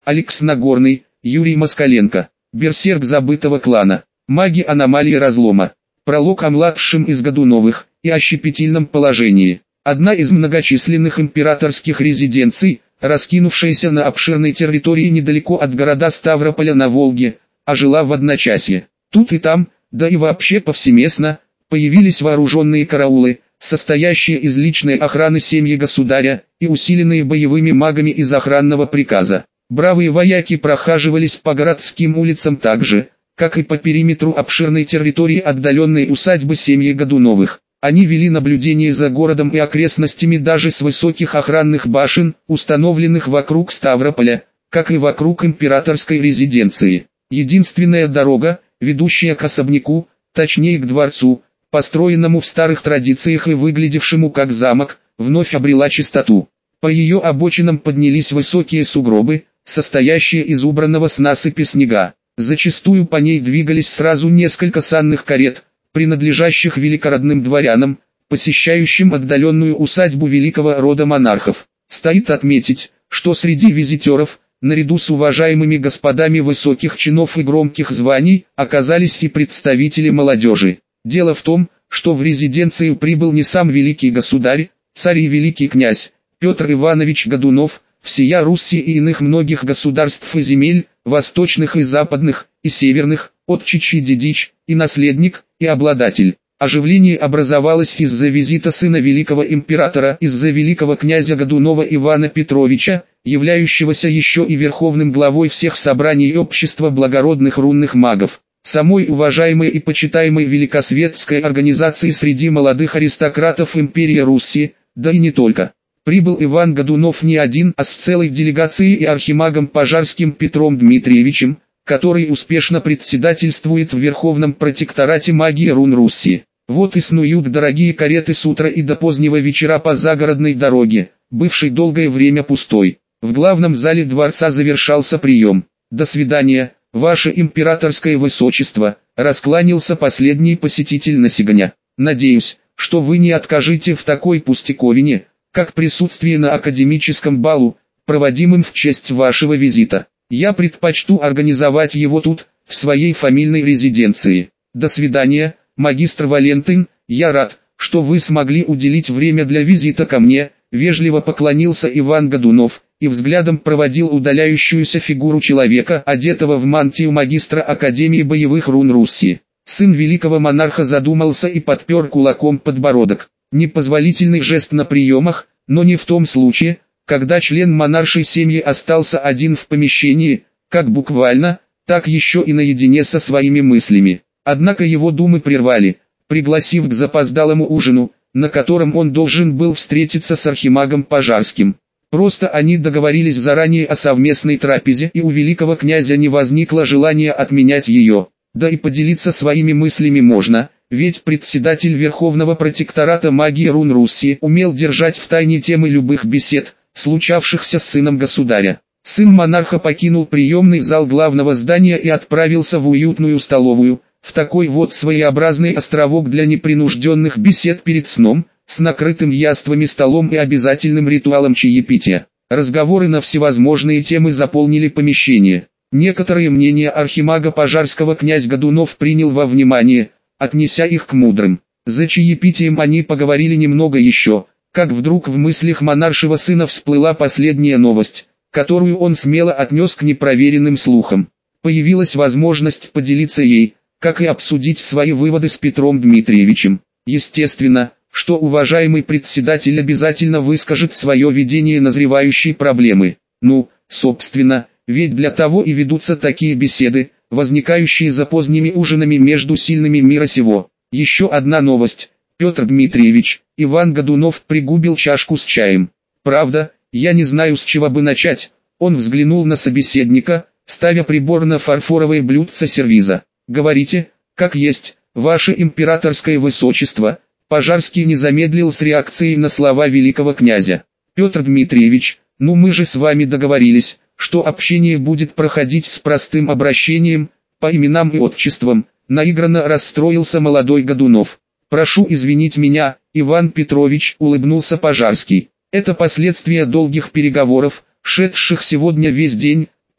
Алекс Нагорный, Юрий Москаленко. Берсерк забытого клана. Маги аномалии разлома. Пролог о младшем из Годуновых и о щепетильном положении. Одна из многочисленных императорских резиденций, раскинувшаяся на обширной территории недалеко от города Ставрополя на Волге, ожила в одночасье. Тут и там, да и вообще повсеместно, появились вооруженные караулы, состоящие из личной охраны семьи государя и усиленные боевыми магами из охранного приказа. Бравые вояки прохаживались по городским улицам так же, как и по периметру обширной территории отдаленной усадьбы семьи Годуновых. Они вели наблюдение за городом и окрестностями даже с высоких охранных башен, установленных вокруг Ставрополя, как и вокруг императорской резиденции. Единственная дорога, ведущая к особняку, точнее к дворцу, построенному в старых традициях и выглядевшему как замок, вновь обрела чистоту. По ее обочинам поднялись высокие сугробы, состоящие из убранного с насыпи снега. Зачастую по ней двигались сразу несколько санных карет, принадлежащих великородным дворянам, посещающим отдаленную усадьбу великого рода монархов. Стоит отметить, что среди визитеров, наряду с уважаемыми господами высоких чинов и громких званий, оказались и представители молодежи. Дело в том, что в резиденцию прибыл не сам великий государь, царь и великий князь, Петр Иванович Годунов, всея Руси и иных многих государств и земель, восточных и западных, и северных, отчич и дедич, и наследник, и обладатель. Оживление образовалось из-за визита сына великого императора, из-за великого князя Годунова Ивана Петровича, являющегося еще и верховным главой всех собраний общества благородных рунных магов. Самой уважаемой и почитаемой великосветской организации среди молодых аристократов империи Руси, да и не только. Прибыл Иван Годунов не один, а с целой делегацией и архимагом Пожарским Петром Дмитриевичем, который успешно председательствует в Верховном протекторате магии рун Руси. Вот и снуют дорогие кареты с утра и до позднего вечера по загородной дороге, бывшей долгое время пустой. В главном зале дворца завершался прием. «До свидания, ваше императорское высочество», раскланялся последний посетитель на сигня. «Надеюсь, что вы не откажете в такой пустяковине, как присутствие на академическом балу, проводимым в честь вашего визита. Я предпочту организовать его тут, в своей фамильной резиденции. До свидания, магистр Валентин, я рад, что вы смогли уделить время для визита ко мне», вежливо поклонился Иван Годунов и взглядом проводил удаляющуюся фигуру человека, одетого в мантию магистра Академии боевых рун Руси. Сын великого монарха задумался и подпер кулаком подбородок. Непозволительный жест на приемах, но не в том случае, когда член монаршей семьи остался один в помещении, как буквально, так еще и наедине со своими мыслями. Однако его думы прервали, пригласив к запоздалому ужину, на котором он должен был встретиться с архимагом Пожарским. Просто они договорились заранее о совместной трапезе, и у великого князя не возникло желания отменять ее. Да и поделиться своими мыслями можно, ведь председатель Верховного протектората магии рун Руси умел держать в тайне темы любых бесед, случавшихся с сыном государя. Сын монарха покинул приемный зал главного здания и отправился в уютную столовую, в такой вот своеобразный островок для непринужденных бесед перед сном, с накрытым яствами столом и обязательным ритуалом чаепития. Разговоры на всевозможные темы заполнили помещение. Некоторые мнения архимага Пожарского князь Годунов принял во внимание, отнеся их к мудрым. За чаепитием они поговорили немного еще, как вдруг в мыслях монаршего сына всплыла последняя новость, которую он смело отнес к непроверенным слухам. Появилась возможность поделиться ей, как и обсудить свои выводы с Петром Дмитриевичем. Естественно, что уважаемый председатель обязательно выскажет свое видение назревающей проблемы. Ну, собственно, ведь для того и ведутся такие беседы, возникающие за поздними ужинами между сильными мира сего. Еще одна новость. Петр Дмитриевич, Иван Годунов пригубил чашку с чаем. Правда, я не знаю, с чего бы начать. Он взглянул на собеседника, ставя прибор на фарфоровое блюдце сервиза. Говорите, как есть, ваше императорское высочество. Пожарский не замедлил с реакцией на слова великого князя. Петр Дмитриевич, ну мы же с вами договорились, что общение будет проходить с простым обращением, по именам и отчествам. Наигранно расстроился молодой Годунов. «Прошу извинить меня, Иван Петрович», — улыбнулся Пожарский. «Это последствия долгих переговоров, шедших сегодня весь день», —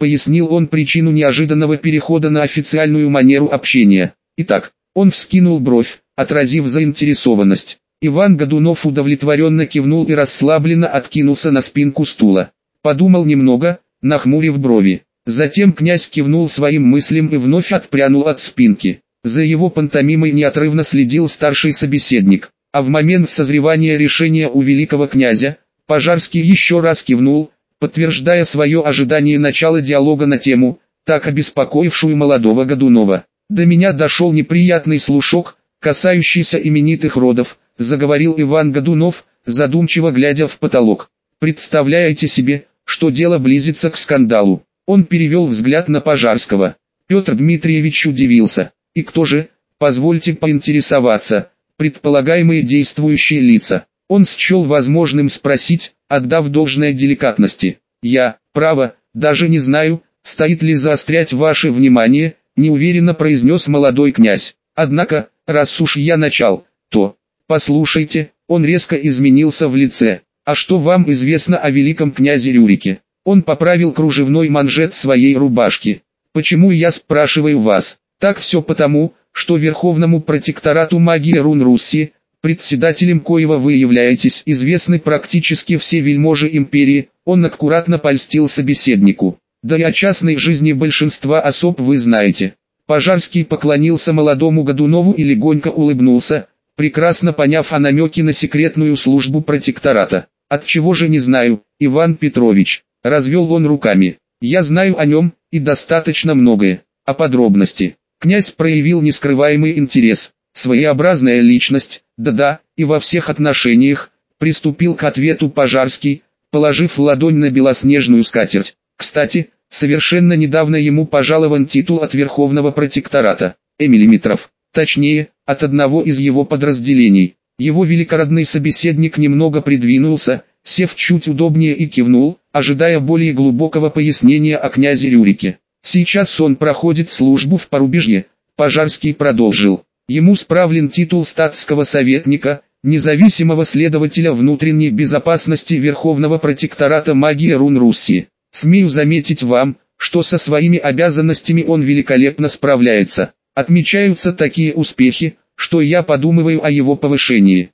пояснил он причину неожиданного перехода на официальную манеру общения. Итак, он вскинул бровь, отразив заинтересованность. Иван Годунов удовлетворенно кивнул и расслабленно откинулся на спинку стула. Подумал немного, нахмурив брови. Затем князь кивнул своим мыслям и вновь отпрянул от спинки. За его пантомимой неотрывно следил старший собеседник. А в момент созревания решения у великого князя, Пожарский еще раз кивнул, подтверждая свое ожидание начала диалога на тему, так обеспокоившую молодого Годунова. «До меня дошел неприятный слушок, касающийся именитых родов», заговорил Иван Годунов, задумчиво глядя в потолок. «Представляете себе, что дело близится к скандалу?» Он перевел взгляд на Пожарского. Петр Дмитриевич удивился. «И кто же, позвольте поинтересоваться, предполагаемые действующие лица?» Он счел возможным спросить, отдав должное деликатности. «Я, право, даже не знаю, стоит ли заострять ваше внимание», неуверенно произнес молодой князь. «Однако, раз уж я начал, то, послушайте», он резко изменился в лице. «А что вам известно о великом князе Рюрике?» Он поправил кружевной манжет своей рубашки. «Почему я спрашиваю вас?» «Так все потому, что Верховному протекторату магии рун Руси, председателем коего вы являетесь, известны практически все вельможи империи», он аккуратно польстил собеседнику. «Да и о частной жизни большинства особ вы знаете». Пожарский поклонился молодому Годунову и легонько улыбнулся, прекрасно поняв о намеке на секретную службу протектората. «Отчего же не знаю, Иван Петрович», развел он руками. «Я знаю о нем, и достаточно многое. А подробности?» Князь проявил нескрываемый интерес. «Своеобразная личность, да-да, и во всех отношениях», приступил к ответу Пожарский, положив ладонь на белоснежную скатерть. «Кстати, совершенно недавно ему пожалован титул от Верховного протектората, эмиллиметров, точнее, от одного из его подразделений». Его великородный собеседник немного придвинулся, сев чуть удобнее и кивнул, ожидая более глубокого пояснения о князе Рюрике. «Сейчас он проходит службу в Порубежье», Пожарский продолжил. «Ему справлен титул статского советника, независимого следователя внутренней безопасности Верховного протектората магии рун Руси. Смею заметить вам, что со своими обязанностями он великолепно справляется. Отмечаются такие успехи, что я подумываю о его повышении.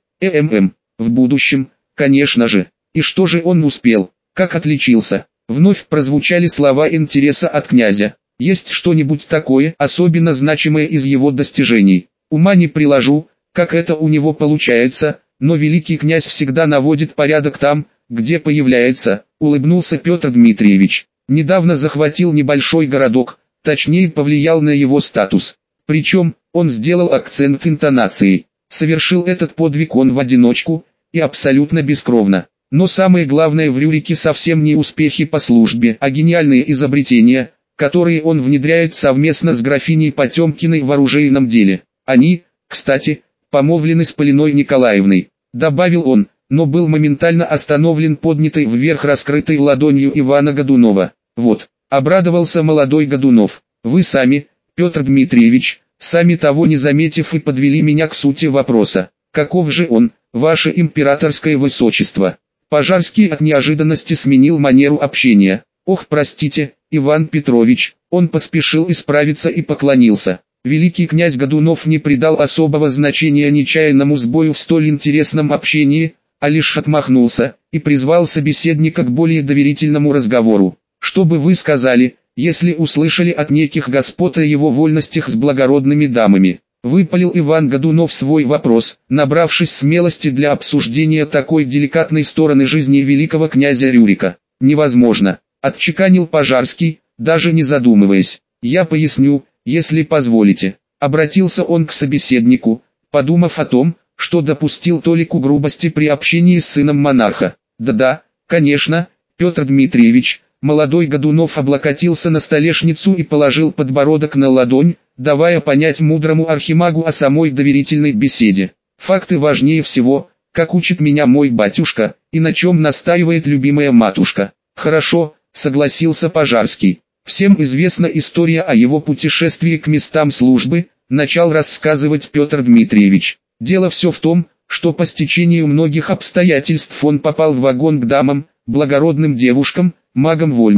В будущем, конечно же. И что же он успел, как отличился?» Вновь прозвучали слова интереса от князя. «Есть что-нибудь такое, особенно значимое из его достижений? Ума не приложу, как это у него получается, но великий князь всегда наводит порядок там, где появляется», улыбнулся Петр Дмитриевич. «Недавно захватил небольшой городок, точнее повлиял на его статус. Причем, он сделал акцент интонацией. Совершил этот подвиг он в одиночку, и абсолютно бескровно. Но самое главное в Рюрике совсем не успехи по службе, а гениальные изобретения, которые он внедряет совместно с графиней Потемкиной в оружейном деле. Они, кстати, помолвлены с Полиной Николаевной», добавил он, но был моментально остановлен поднятой вверх раскрытой ладонью Ивана Годунова. «Вот», обрадовался молодой Годунов, «вы сами, Петр Дмитриевич, сами того не заметив и подвели меня к сути вопроса. Каков же он, ваше императорское высочество?» Пожарский от неожиданности сменил манеру общения. «Ох, простите, Иван Петрович», он поспешил исправиться и поклонился. Великий князь Годунов не придал особого значения нечаянному сбою в столь интересном общении, а лишь отмахнулся и призвал собеседника к более доверительному разговору. «Что бы вы сказали, если услышали от неких господ о его вольностях с благородными дамами?» Выпалил Иван Годунов свой вопрос, набравшись смелости для обсуждения такой деликатной стороны жизни великого князя Рюрика. «Невозможно», отчеканил Пожарский, даже не задумываясь. «Я поясню, если позволите». Обратился он к собеседнику, подумав о том, что допустил толику грубости при общении с сыном монарха. «Да-да, конечно, Петр Дмитриевич». Молодой Годунов облокотился на столешницу и положил подбородок на ладонь, давая понять мудрому архимагу о самой доверительной беседе. «Факты важнее всего, как учит меня мой батюшка, и на чем настаивает любимая матушка». «Хорошо», согласился Пожарский. «Всем известна история о его путешествии к местам службы», начал рассказывать Петр Дмитриевич. «Дело все в том, что по стечению многих обстоятельств он попал в вагон к дамам, благородным девушкам, магам-вольникам.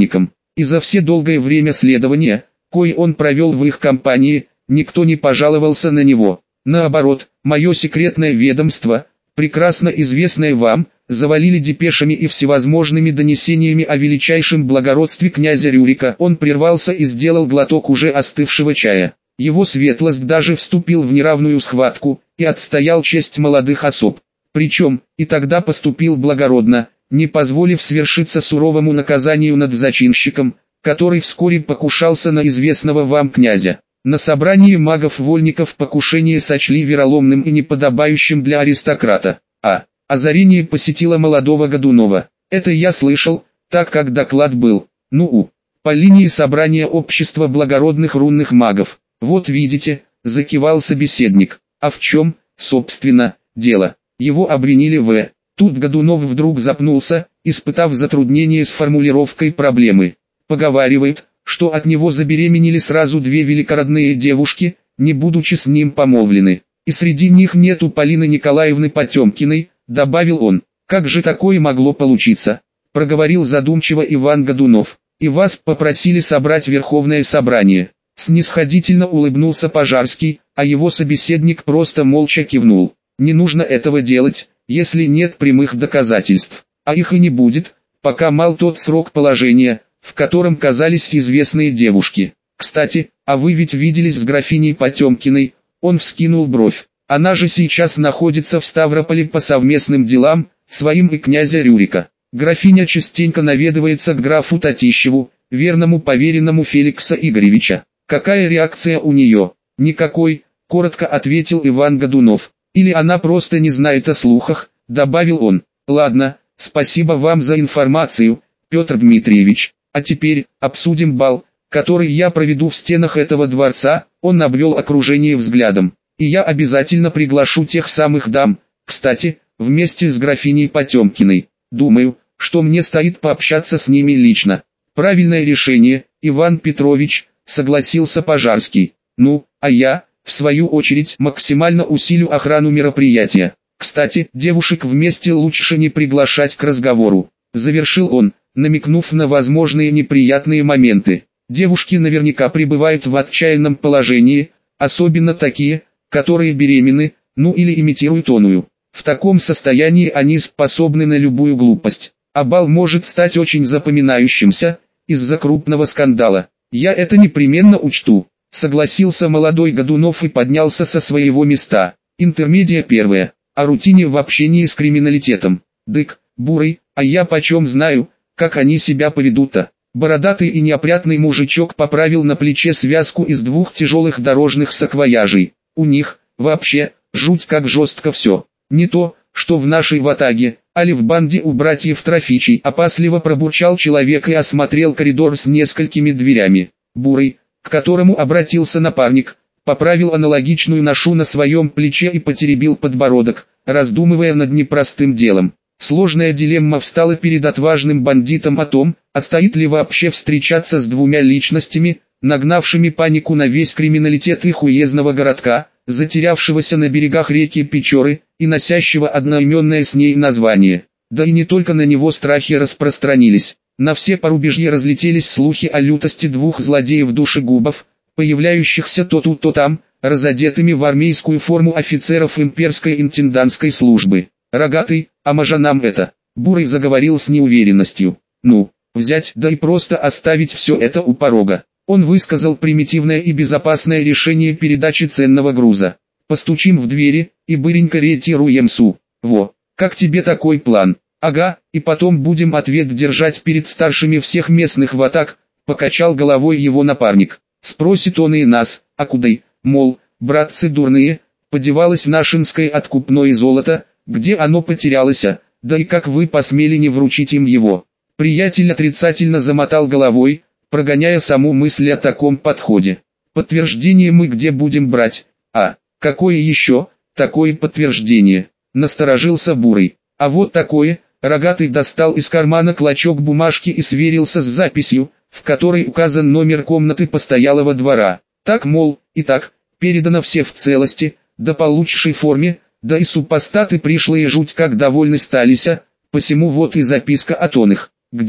И за все долгое время следования, кое он провел в их компании, никто не пожаловался на него. Наоборот, мое секретное ведомство, прекрасно известное вам, завалили депешами и всевозможными донесениями о величайшем благородстве князя Рюрика. Он прервался и сделал глоток уже остывшего чая. Его светлость даже вступил в неравную схватку и отстоял честь молодых особ. Причем, и тогда поступил благородно, не позволив свершиться суровому наказанию над зачинщиком, который вскоре покушался на известного вам князя. На собрании магов-вольников покушение сочли вероломным и неподобающим для аристократа. Озарение посетило молодого Годунова. Это я слышал, так как доклад был, по линии собрания общества благородных рунных магов. Вот видите, закивал собеседник. А в чем, собственно, дело? Его обвинили Тут Годунов вдруг запнулся, испытав затруднение с формулировкой проблемы. Поговаривает, что от него забеременели сразу две великородные девушки, не будучи с ним помолвлены. И среди них нету Полины Николаевны Потемкиной, добавил он. Как же такое могло получиться? Проговорил задумчиво Иван Годунов. И вас попросили собрать Верховное собрание. Снисходительно улыбнулся Пожарский, а его собеседник просто молча кивнул. Не нужно этого делать, если нет прямых доказательств. А их и не будет, пока мал тот срок положения, в котором казались известные девушки. Кстати, а вы ведь виделись с графиней Потемкиной? Он вскинул бровь. Она же сейчас находится в Ставрополе по совместным делам, своим и князя Рюрика. Графиня частенько наведывается к графу Татищеву, верному поверенному Феликса Игоревича. Какая реакция у нее? Никакой, коротко ответил Иван Годунов. Или она просто не знает о слухах, добавил он. Ладно, спасибо вам за информацию, Петр Дмитриевич. А теперь обсудим бал, который я проведу в стенах этого дворца. Он обвел окружение взглядом. И я обязательно приглашу тех самых дам, кстати, вместе с графиней Потемкиной. Думаю, что мне стоит пообщаться с ними лично. Правильное решение, Иван Петрович, согласился Пожарский. А я, в свою очередь, максимально усилю охрану мероприятия. Кстати, девушек вместе лучше не приглашать к разговору. Завершил он, намекнув на возможные неприятные моменты. Девушки наверняка пребывают в отчаянном положении, особенно такие, которые беременны, или имитируют оную. В таком состоянии они способны на любую глупость. А бал может стать очень запоминающимся, из-за крупного скандала. Я это непременно учту, согласился молодой Годунов и поднялся со своего места. Интермедия первая. О рутине в общении с криминалитетом. Дык, бурый, а я почем знаю, как они себя поведут-то. Бородатый и неопрятный мужичок поправил на плече связку из двух тяжелых дорожных саквояжей. У них, вообще, жуть как жестко все. Не то, что в нашей ватаге, али в банде у братьев Трофичей. Опасливо пробурчал человек и осмотрел коридор с несколькими дверями. Бурый, к которому обратился напарник, поправил аналогичную ношу на своем плече и потеребил подбородок, раздумывая над непростым делом. Сложная дилемма встала перед отважным бандитом о том, а стоит ли вообще встречаться с двумя личностями, нагнавшими панику на весь криминалитет их уездного городка, затерявшегося на берегах реки Печоры, и носящего одноименное с ней название. Да и не только на него страхи распространились. На все порубежья разлетелись слухи о лютости двух злодеев-душегубов, появляющихся то тут, то там, разодетыми в армейскую форму офицеров имперской интендантской службы. Рогатый, а може нам это? Бурый заговорил с неуверенностью. Взять да и просто оставить все это у порога. Он высказал примитивное и безопасное решение передачи ценного груза. Постучим в двери, и быренько ретируем су. Как тебе такой план? Ага, и потом будем ответ держать перед старшими всех местных ватаг, покачал головой его напарник. Спросит он и нас, а кудой, мол, братцы дурные, подевалось нашинское откупное золото, где оно потерялось, да и как вы посмели не вручить им его. Приятель отрицательно замотал головой, прогоняя саму мысль о таком подходе. Подтверждение мы где будем брать? Какое еще, такое подтверждение? Насторожился Бурый. А вот такое. Рогатый достал из кармана клочок бумажки и сверился с записью, в которой указан номер комнаты постоялого двора. Так, мол, и так, передано все в целости, да по лучшей форме, да и супостаты пришлые жуть как довольны сталися, посему вот и записка от он их. Где?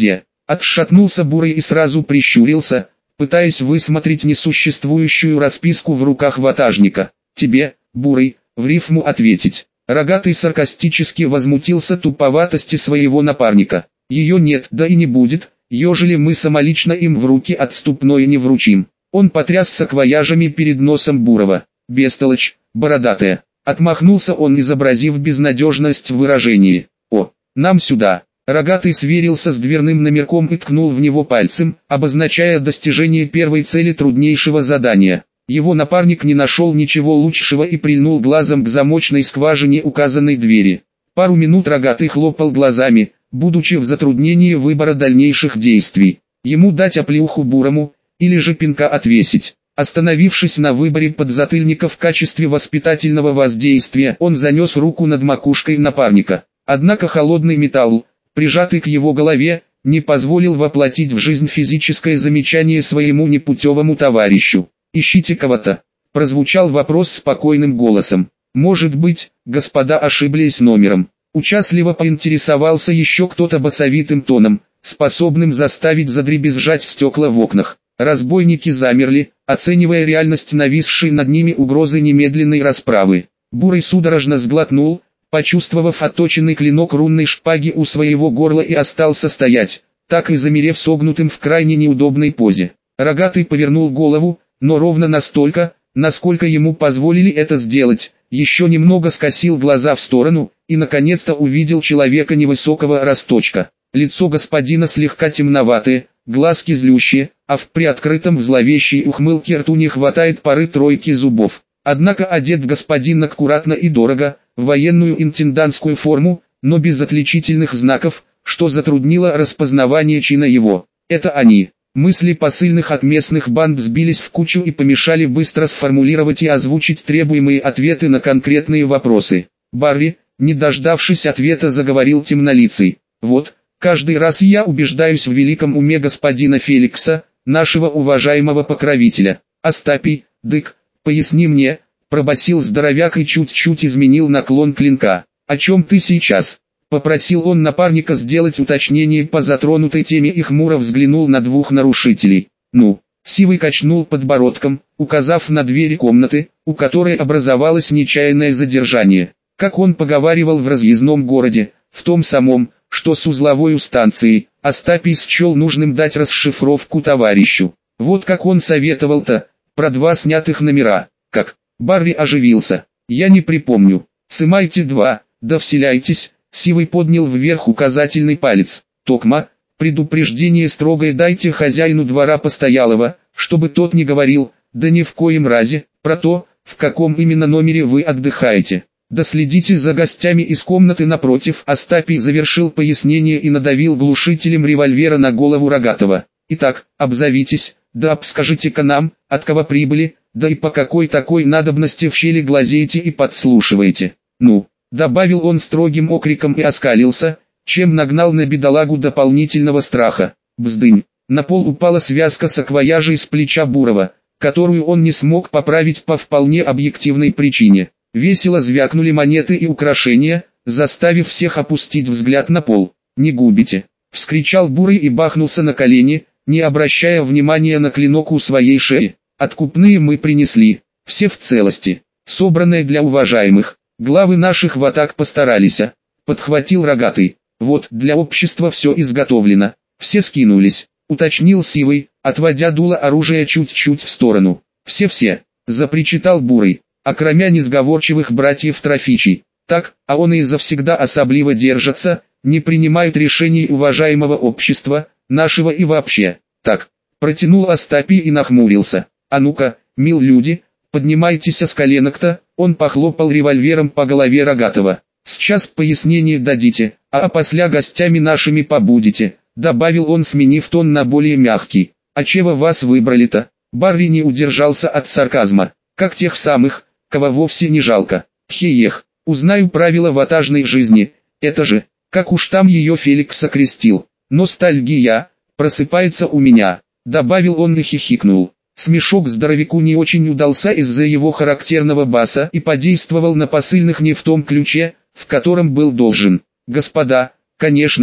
Отшатнулся Бурый и сразу прищурился, пытаясь высмотреть несуществующую расписку в руках ватажника. «Тебе, Бурый, в рифму ответить». Рогатый саркастически возмутился туповатости своего напарника. «Ее нет, да и не будет, ежели мы самолично им в руки отступное не вручим». Он потряс саквояжами перед носом Бурова. «Бестолочь, бородатая». Отмахнулся он, изобразив безнадежность в выражении. «О, нам сюда». Рогатый сверился с дверным номерком и ткнул в него пальцем, обозначая достижение первой цели труднейшего задания. Его напарник не нашел ничего лучшего и прильнул глазом к замочной скважине указанной двери. Пару минут Рогатый хлопал глазами, будучи в затруднении выбора дальнейших действий. Ему дать оплеуху Бурому, или же пинка отвесить. Остановившись на выборе подзатыльника в качестве воспитательного воздействия, он занес руку над макушкой напарника. Однако холодный металл, прижатый к его голове, не позволил воплотить в жизнь физическое замечание своему непутевому товарищу. «Ищите кого-то», — прозвучал вопрос спокойным голосом. «Может быть, господа ошиблись номером». Участливо поинтересовался еще кто-то басовитым тоном, способным заставить задребезжать стекла в окнах. Разбойники замерли, оценивая реальность нависшей над ними угрозы немедленной расправы. Бурый судорожно сглотнул, почувствовав отточенный клинок рунной шпаги у своего горла, и остался стоять, так и замерев согнутым в крайне неудобной позе. Рогатый повернул голову, но ровно настолько, насколько ему позволили это сделать, еще немного скосил глаза в сторону, и наконец-то увидел человека невысокого росточка. Лицо господина слегка темноватое, глазки злющие, а в приоткрытом в зловещей ухмылке рту не хватает пары-тройки зубов. Однако одет господин аккуратно и дорого, в военную интендантскую форму, но без отличительных знаков, что затруднило распознавание чина его. Это они. Мысли посыльных от местных банд сбились в кучу и помешали быстро сформулировать и озвучить требуемые ответы на конкретные вопросы. Барри, не дождавшись ответа, заговорил темнолицый. «Вот, каждый раз я убеждаюсь в великом уме господина Феликса, нашего уважаемого покровителя. Астапий, дык, поясни мне», — пробасил здоровяк и чуть-чуть изменил наклон клинка. «О чем ты сейчас?» — попросил он напарника сделать уточнение по затронутой теме и хмуро взглянул на двух нарушителей. «Ну?» — Сивый качнул подбородком, указав на двери комнаты, у которой образовалось нечаянное задержание. Как он поговаривал в разъездном городе, в том самом, что с узловой станцией, Астапий счел нужным дать расшифровку товарищу. Вот как он советовал-то, про 2 снятых номера. Как? Барри оживился. «Я не припомню. Сымайте 2, да вселяйтесь». Сивый поднял вверх указательный палец. «Токма, предупреждение строгое дайте хозяину двора постоялого, чтобы тот не говорил, да ни в коем разе, про то, в каком именно номере вы отдыхаете. Да следите за гостями из комнаты напротив». Астапий завершил пояснение и надавил глушителем револьвера на голову Рогатого. «Итак, обзовитесь, да обскажите-ка нам, от кого прибыли, да и по какой такой надобности в щели глазеете и подслушиваете. Ну», добавил он строгим окриком и оскалился, чем нагнал на бедолагу дополнительного страха. Бздынь. На пол упала связка саквояжей с плеча Бурова, которую он не смог поправить по вполне объективной причине. Весело звякнули монеты и украшения, заставив всех опустить взгляд на пол. «Не губите!» — вскричал Бурый и бахнулся на колени, не обращая внимания на клинок у своей шеи. «Откупные мы принесли, все в целости, собранные для уважаемых. Главы наших ватаг постарались», — подхватил Рогатый. «Вот, для общества все изготовлено». «Все скинулись», — уточнил Сивый, отводя дуло оружия чуть-чуть в сторону. «Все-все», — запричитал Бурый, окромя несговорчивых братьев Трофичей. «Так, а он и завсегда особливо держатся, не принимают решений уважаемого общества, нашего и вообще». «Так», — протянул Астапий и нахмурился. «А ну-ка, мил люди, поднимайтесь с коленок-то», — он похлопал револьвером по голове Рогатого. «Сейчас пояснение дадите, а после гостями нашими побудете», — добавил он, сменив тон на более мягкий. «А чего вас выбрали-то?» Барри не удержался от сарказма. «Как тех самых, кого вовсе не жалко. Хеех, узнаю правила ватажной жизни, это же, как уж там ее Феликс окрестил. Ностальгия, просыпается у меня», — добавил он и хихикнул. Смешок здоровяку не очень удался из-за его характерного баса и подействовал на посыльных не в том ключе, в котором был должен. «Господа, конечно же»,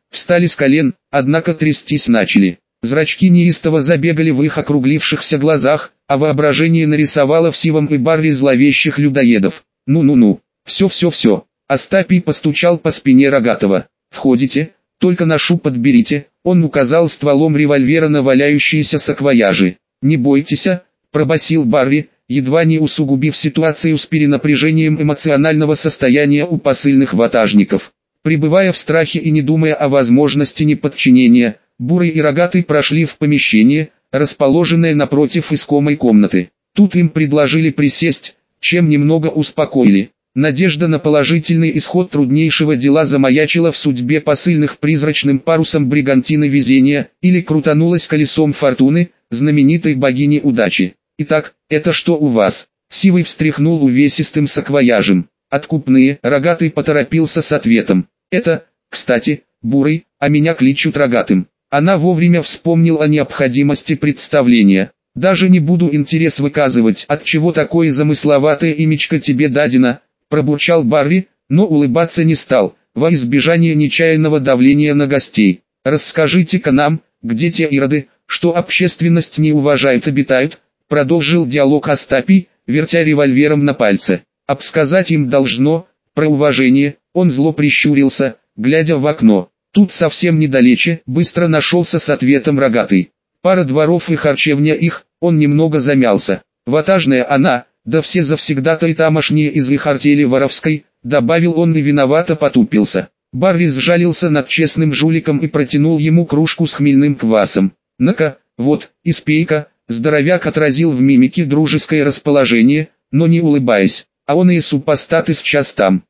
встали с колен, однако трястись начали. Зрачки неистово забегали в их округлившихся глазах, а воображение нарисовало в Сивом и Барри зловещих людоедов. «Ну-ну-ну, все-все-все». Астапий постучал по спине Рогатого. «Входите, только ношу подберите», он указал стволом револьвера на валяющиеся саквояжи. «Не бойтесь», пробасил Барри, едва не усугубив ситуацию с перенапряжением эмоционального состояния у посыльных ватажников. Пребывая в страхе и не думая о возможности неподчинения, Бурый и Рогатый прошли в помещение, расположенное напротив искомой комнаты. Тут им предложили присесть, чем немного успокоили. Надежда на положительный исход труднейшего дела замаячила в судьбе посыльных призрачным парусом бригантины везения, или крутанулась колесом фортуны, знаменитой богини удачи. «Итак, это что у вас?» Сивый встряхнул увесистым саквояжем. «Откупные», Рогатый поторопился с ответом. «Это, кстати, Бурый, а меня кличут Рогатым». Она вовремя вспомнил о необходимости представления. «Даже не буду интерес выказывать, отчего такое замысловатое имечко тебе дадено», пробурчал Барри, но улыбаться не стал, во избежание нечаянного давления на гостей. «Расскажите-ка нам, где те ироды, что общественность не уважает, обитают», продолжил диалог Астапий, вертя револьвером на пальце. «Обсказать им должно, про уважение», он зло прищурился, глядя в окно. Тут совсем недалече, быстро нашелся с ответом Рогатый. «Пара дворов и харчевня их», он немного замялся. «Ватажная она, да все завсегдатаи тамошние из их артели воровской», добавил он и виновато потупился. Барри сжалился над честным жуликом и протянул ему кружку с хмельным квасом. «На-ка, вот, испей-ка», здоровяк отразил в мимике дружеское расположение, но не улыбаясь. «А он и супостаты сейчас там».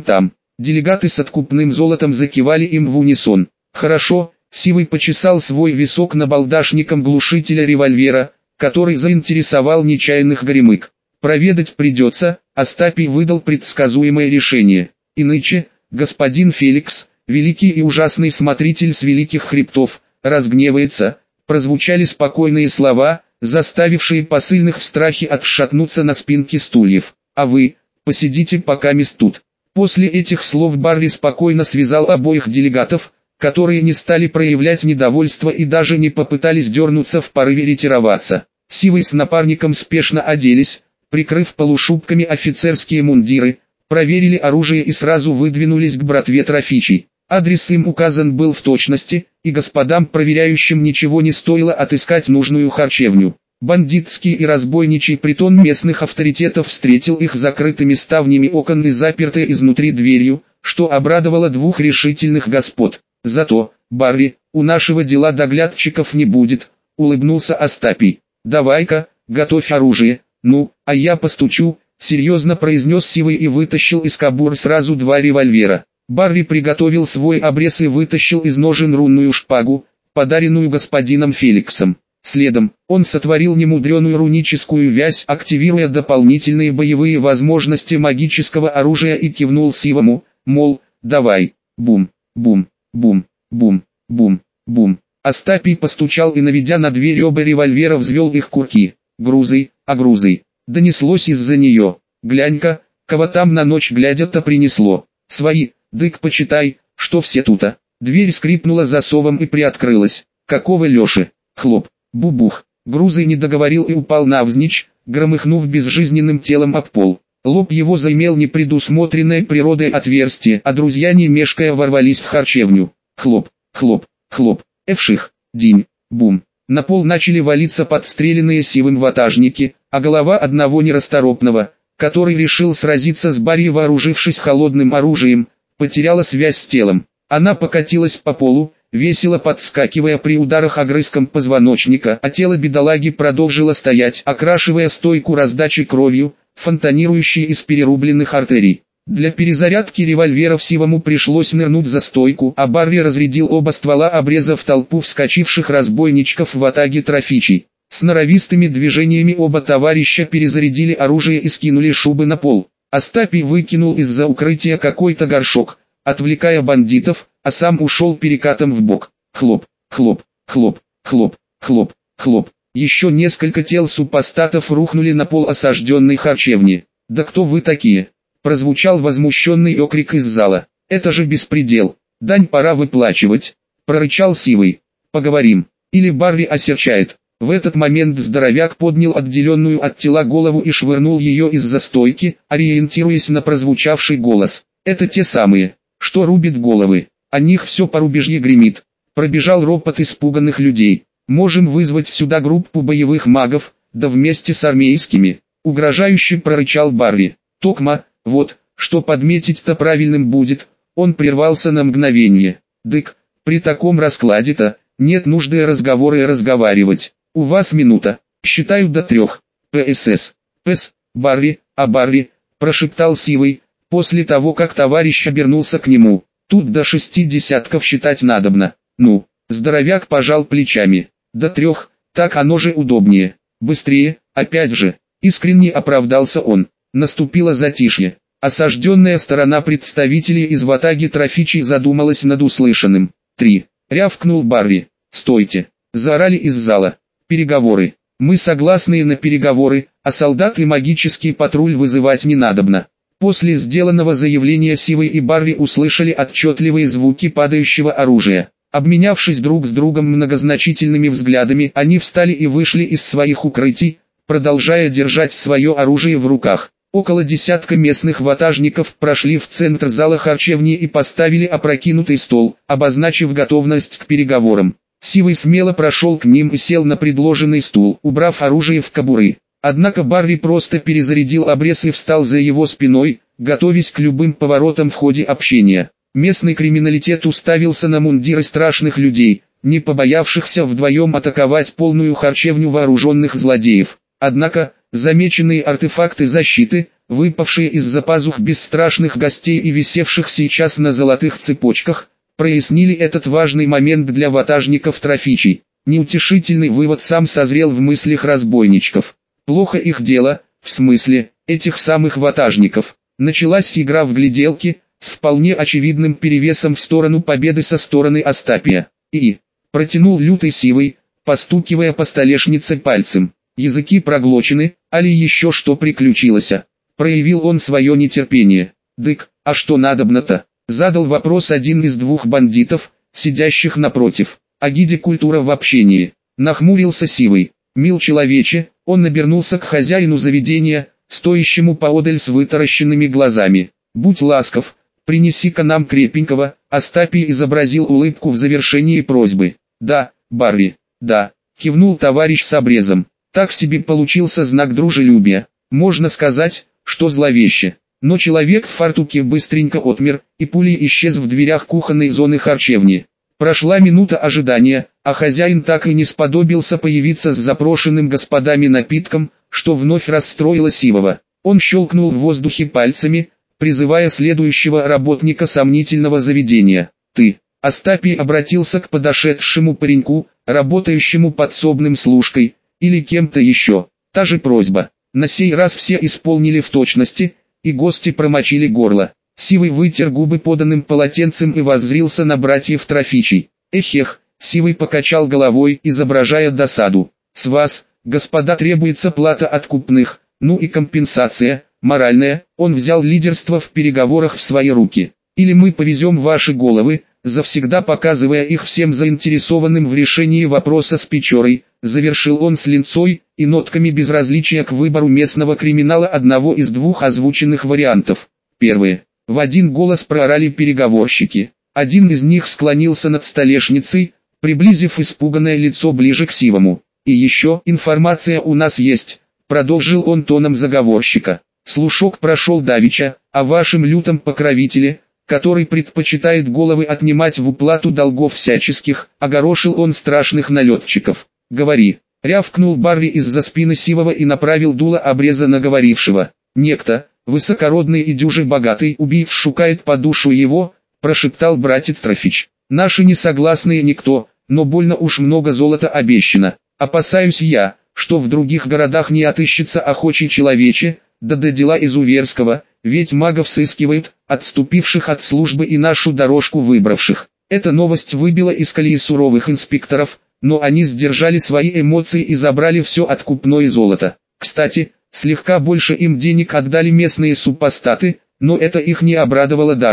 Делегаты с откупным золотом закивали им в унисон. «Хорошо», Сивый почесал свой висок набалдашником глушителя револьвера, который заинтересовал нечаянных горемык. «Проведать придется», Астапий выдал предсказуемое решение. «Иначе, господин Феликс, великий и ужасный смотритель с великих хребтов, разгневается», прозвучали спокойные слова, заставившие посыльных в страхе отшатнуться на спинки стульев. «А вы, посидите пока мест тут». После этих слов Барри спокойно связал обоих делегатов, которые не стали проявлять недовольство и даже не попытались дернуться в порыве ретироваться. Сивый с напарником спешно оделись, прикрыв полушубками офицерские мундиры, проверили оружие и сразу выдвинулись к братве Трофичей. Адрес им указан был в точности, и господам проверяющим ничего не стоило отыскать нужную харчевню. Бандитский и разбойничий притон местных авторитетов встретил их закрытыми ставнями окон и запертой изнутри дверью, что обрадовало двух решительных господ. «Зато, Барри, у нашего дела доглядчиков не будет», — улыбнулся Астапий. «Давай-ка, готовь оружие, ну, а я постучу», — серьезно произнес Сивый и вытащил из кобур сразу два револьвера. Барри приготовил свой обрез и вытащил из ножен рунную шпагу, подаренную господином Феликсом. Следом, он сотворил немудреную руническую вязь, активируя дополнительные боевые возможности магического оружия и кивнул Сивому, мол, давай, бум, бум, бум, бум, бум, бум. Астапий постучал и, наведя на дверь оба револьвера, взвел их курки. «Грузы, а грузы!» Донеслось из-за нее. «Глянь-ка, кого там на ночь глядя-то принесло!» «Свои, дык почитай, что все тута!» Дверь скрипнула засовом и приоткрылась. «Какого Леши?» Хлоп. Бубух. Грузый не договорил и упал навзничь, громыхнув безжизненным телом об пол. Лоб его заимел непредусмотренное природой отверстие, а друзья не мешкая ворвались в харчевню. Хлоп, хлоп, хлоп, эвших, динь, бум. На пол начали валиться подстреленные Сивым ватажники, а голова одного нерасторопного, который решил сразиться с Барри, вооружившись холодным оружием, потеряла связь с телом. Она покатилась по полу, весело подскакивая при ударах огрызком позвоночника, а тело бедолаги продолжило стоять, окрашивая стойку раздачи кровью, фонтанирующей из перерубленных артерий. Для перезарядки револьверов Сивому пришлось нырнуть за стойку, а Барри разрядил оба ствола, обрезав толпу вскочивших разбойничков в атаге Трофичей. С норовистыми движениями оба товарища перезарядили оружие и скинули шубы на пол. Астапий выкинул из-за укрытия какой-то горшок, отвлекая бандитов, а сам ушел перекатом в бок. Хлоп, хлоп, хлоп, хлоп, хлоп, хлоп. Еще несколько тел супостатов рухнули на пол осажденной харчевни. «Да кто вы такие?» Прозвучал возмущенный окрик из зала. «Это же беспредел! Дань пора выплачивать, прорычал Сивый. Поговорим. Или Барри осерчает. В этот момент здоровяк поднял отделенную от тела голову и швырнул ее из-за стойки, ориентируясь на прозвучавший голос. Это те самые, что рубят головы. О них все порубежье гремит. Пробежал ропот испуганных людей. Можем вызвать сюда группу боевых магов, да вместе с армейскими. Угрожающе прорычал Барри. Токма, вот, что подметить-то правильным будет. Он прервался на мгновение. Дык, при таком раскладе-то, нет нужды разговоры разговаривать. У вас минута, считаю до 3. ПСС. ПС, Барри, Барри, прошептал Сивый, после того как товарищ обернулся к нему. Тут до 60 считать надобно. Ну, здоровяк пожал плечами. До 3, так оно же удобнее. Быстрее, опять же, искренне оправдался он. Наступило затишье. Осажденная сторона представителей из ватаги Трофичей задумалась над услышанным. 3. Рявкнул Барри. «Стойте!» Заорали из зала. «Переговоры. Мы согласны на переговоры, а солдат и магический патруль вызывать не надобно». После сделанного заявления Сивый и Барри услышали отчетливые звуки падающего оружия. Обменявшись друг с другом многозначительными взглядами, они встали и вышли из своих укрытий, продолжая держать свое оружие в руках. Около десятка местных ватажников прошли в центр зала харчевни и поставили опрокинутый стол, обозначив готовность к переговорам. Сивый смело прошел к ним и сел на предложенный стул, убрав оружие в кобуры. Однако Барри просто перезарядил обрез и встал за его спиной, готовясь к любым поворотам в ходе общения. Местный криминалитет уставился на мундиры страшных людей, не побоявшихся вдвоем атаковать полную харчевню вооруженных злодеев. Однако, замеченные артефакты защиты, выпавшие из-за пазух бесстрашных гостей и висевших сейчас на золотых цепочках, прояснили этот важный момент для ватажников Трофичей. Неутешительный вывод сам созрел в мыслях разбойничков. Плохо их дело, в смысле, этих самых ватажников. Началась игра в гляделки, с вполне очевидным перевесом в сторону победы со стороны Остапия. И протянул лютый Сивый, постукивая по столешнице пальцем. Языки проглочены, али еще что приключилось. Проявил он свое нетерпение. Дык, а что надобно-то? Задал вопрос один из двух бандитов, сидящих напротив. О гиде культура в общении. Нахмурился Сивый. Мил человече, он обернулся к хозяину заведения, стоящему поодаль с вытаращенными глазами. Будь ласков, принеси-ка нам крепенького. Остапий изобразил улыбку в завершении просьбы. Да, Барри, да, кивнул товарищ с обрезом. Так себе получился знак дружелюбия. Можно сказать, что зловеще. Но человек в фартуке быстренько отмер, и пулей исчез в дверях кухонной зоны харчевни. Прошла минута ожидания, а хозяин так и не сподобился появиться с запрошенным господами напитком, что вновь расстроило Сивого. Он щелкнул в воздухе пальцами, призывая следующего работника сомнительного заведения. «Ты». Остапий обратился к подошедшему пареньку, работающему подсобным служкой, или кем-то еще. Та же просьба. На сей раз все исполнили в точности, и гости промочили горло. Сивый вытер губы поданным полотенцем и воззрился на братьев Трофичей. Эхех, Сивый покачал головой, изображая досаду. С вас, господа, требуется плата откупных, ну и компенсация, моральная. Он взял лидерство в переговорах в свои руки. Или мы повезем ваши головы, завсегда показывая их всем заинтересованным в решении вопроса с Печорой, завершил он с линцой и нотками безразличия к выбору местного криминала одного из двух озвученных вариантов. Первые. В один голос проорали переговорщики. Один из них склонился над столешницей, приблизив испуганное лицо ближе к Сивому. «И еще информация у нас есть», — продолжил он тоном заговорщика. «Слушок прошел давеча, о вашем лютом покровителе, который предпочитает головы отнимать в уплату долгов всяческих», — огорошил он страшных налетчиков. «Говори», — рявкнул Барри из-за спины Сивого и направил дуло обреза на говорившего. «Некто, высокородный и дюже богатый убийц шукает по душу его», — прошептал братец Трофич. «Наши несогласные никто, но больно уж много золота обещано. Опасаюсь я, что в других городах не отыщется охочий человече, да дела изуверского, ведь магов сыскивают, отступивших от службы и нашу дорожку выбравших». Эта новость выбила из колеи суровых инспекторов, но они сдержали свои эмоции и забрали все откупное золото. Кстати, слегка больше им денег отдали местные супостаты, но это их не обрадовало даже.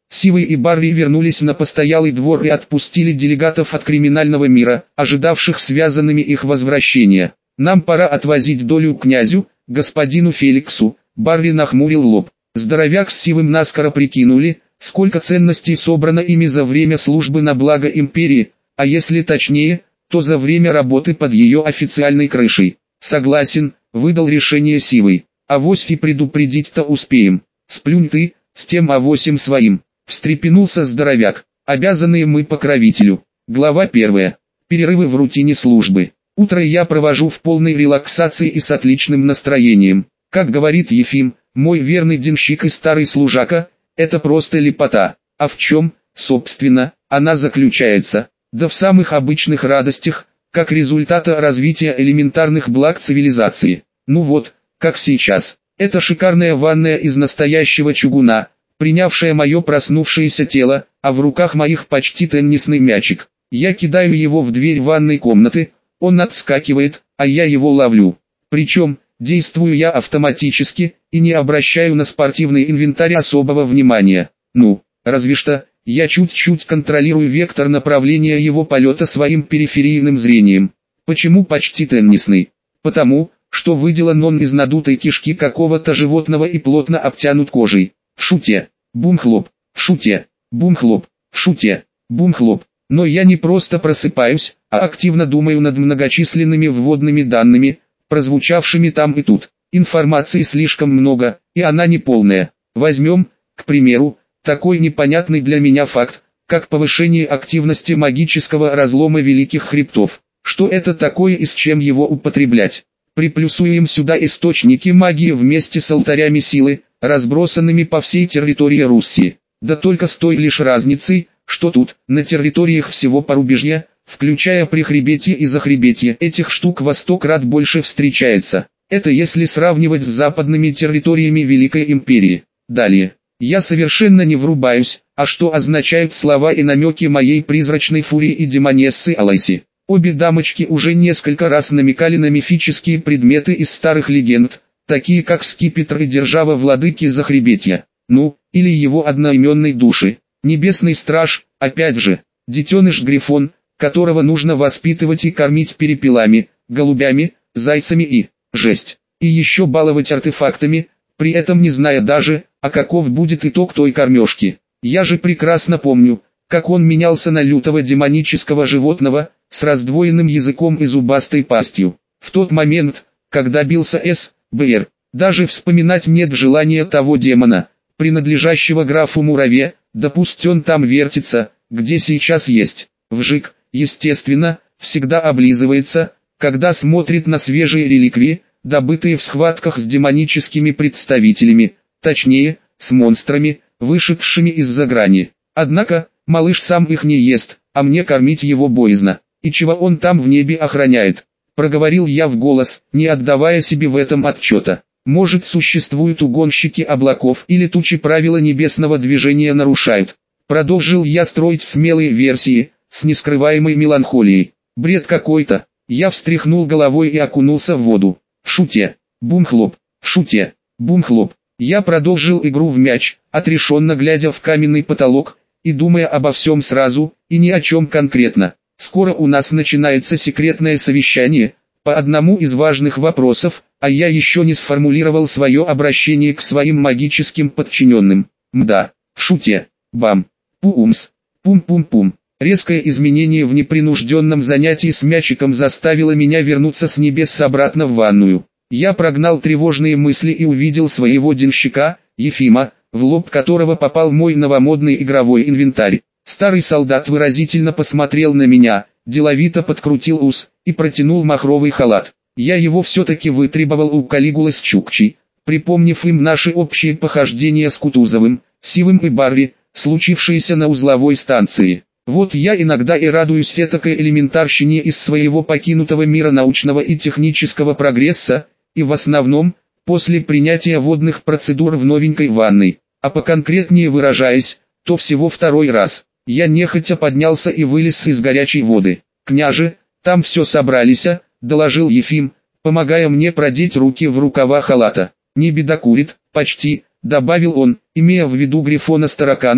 Сивый и Барри вернулись на постоялый двор и отпустили делегатов от криминального мира, ожидавших связанными их возвращения. «Нам пора отвозить долю князю, господину Феликсу», Барри нахмурил лоб. Здоровяк с Сивым наскоро прикинули, сколько ценностей собрано ими за время службы на благо империи, а если точнее, то за время работы под ее официальной крышей. «Согласен», — выдал решение Сивый. «Авось и предупредить-то успеем». «Сплюнь ты, с тем авосем своим», — встрепенулся здоровяк. «Обязанные мы покровителю». Глава 1. Перерывы в рутине службы. Утро я провожу в полной релаксации и с отличным настроением. Как говорит Ефим, мой верный денщик и старый служака, это просто лепота. А в чем, собственно, она заключается? Да в самых обычных радостях, как результата развития элементарных благ цивилизации. Ну вот, как сейчас. Это шикарная ванная из настоящего чугуна, принявшая мое проснувшееся тело, а в руках моих почти теннисный мячик. Я кидаю его в дверь ванной комнаты, он отскакивает, а я его ловлю. Причем, действую я автоматически, и не обращаю на спортивный инвентарь особого внимания. Ну, разве что, я чуть-чуть контролирую вектор направления его полета своим периферийным зрением. Почему почти теннисный? Потому, что выделан он из надутой кишки какого-то животного и плотно обтянут кожей. В шуте, бум-хлоп, в шуте, бум-хлоп, в шуте, бум-хлоп. Но я не просто просыпаюсь, а активно думаю над многочисленными вводными данными, прозвучавшими там и тут. Информации слишком много, и она не полная. Возьмем, к примеру, такой непонятный для меня факт, как повышение активности магического разлома Великих Хребтов. Что это такое и с чем его употреблять? Приплюсуем сюда источники магии вместе с алтарями силы, разбросанными по всей территории Руси. Да только с той лишь разницей, что тут, на территориях всего порубежья, включая прихребетье и захребетье, этих штук во 100 крат больше встречается. Это если сравнивать с западными территориями Великой Империи. Далее. Я совершенно не врубаюсь, а что означают слова и намеки моей призрачной фурии и демонессы Алайси. Обе дамочки уже несколько раз намекали на мифические предметы из старых легенд, такие как скипетр и держава владыки Захребетья, ну, или его одноименной души. Небесный страж, опять же, детеныш-грифон, которого нужно воспитывать и кормить перепелами, голубями, зайцами и, жесть, и еще баловать артефактами, при этом не зная даже, а каков будет итог той кормежки. Я же прекрасно помню, как он менялся на лютого демонического животного, с раздвоенным языком и зубастой пастью. В тот момент, когда бился СБР, даже вспоминать нет желания того демона, принадлежащего графу Мураве, да пусть он там вертится, где сейчас есть. Вжик, естественно, всегда облизывается, когда смотрит на свежие реликвии, добытые в схватках с демоническими представителями, точнее, с монстрами, вышедшими из-за грани. Однако, малыш сам их не ест, а мне кормить его боязно. И чего он там в небе охраняет? Проговорил я в голос, не отдавая себе в этом отчета. Может, существуют угонщики облаков или тучи правила небесного движения нарушают. Продолжил я строить смелые версии, с нескрываемой меланхолией. Бред какой-то. Я встряхнул головой и окунулся в воду. В шуте. Бум-хлоп. В шуте. Бум-хлоп. Я продолжил игру в мяч, отрешенно глядя в каменный потолок, и думая обо всем сразу, и ни о чем конкретно. Скоро у нас начинается секретное совещание, по одному из важных вопросов, а я еще не сформулировал свое обращение к своим магическим подчиненным. Мда. В шуте. Бам. Пумс. Пум-пум-пум. Резкое изменение в непринужденном занятии с мячиком заставило меня вернуться с небес обратно в ванную. Я прогнал тревожные мысли и увидел своего денщика, Ефима, в лоб которого попал мой новомодный игровой инвентарь. Старый солдат выразительно посмотрел на меня, деловито подкрутил ус и протянул махровый халат. Я его все-таки вытребовал у Калигулы с Чукчей, припомнив им наши общие похождения с Кутузовым, Сивым и Барри, случившиеся на узловой станции. Вот я иногда и радуюсь этакой элементарщине из своего покинутого мира научного и технического прогресса, и в основном, после принятия водных процедур в новенькой ванной. А поконкретнее выражаясь, то всего второй раз. Я нехотя поднялся и вылез из горячей воды. «Княже, там все собрались, — доложил Ефим, помогая мне продеть руки в рукава халата. «Не бедокурит, почти», — добавил он, имея в виду грифона с тараканом,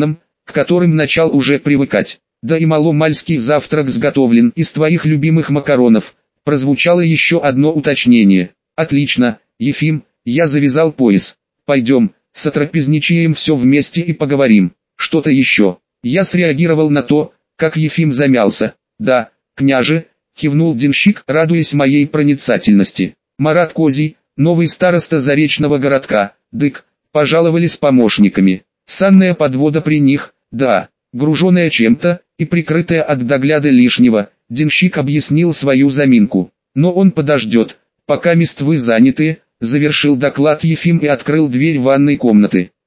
к которым начал уже привыкать. Да и маломальский завтрак сготовлен из твоих любимых макаронов. Прозвучало еще одно уточнение. Отлично, Ефим, я завязал пояс. Пойдем, сотрапезничаем все вместе и поговорим. Что-то еще. Я среагировал на то, как Ефим замялся. Да, княже, кивнул денщик, радуясь моей проницательности. Марат Козий, новый староста заречного городка, дык, пожаловали с помощниками. Санная подвода при них, да, груженная чем-то и прикрытая от догляда лишнего. Денщик объяснил свою заминку. Но он подождет, пока мест вы заняты, завершил доклад Ефим и открыл дверь ванной комнаты.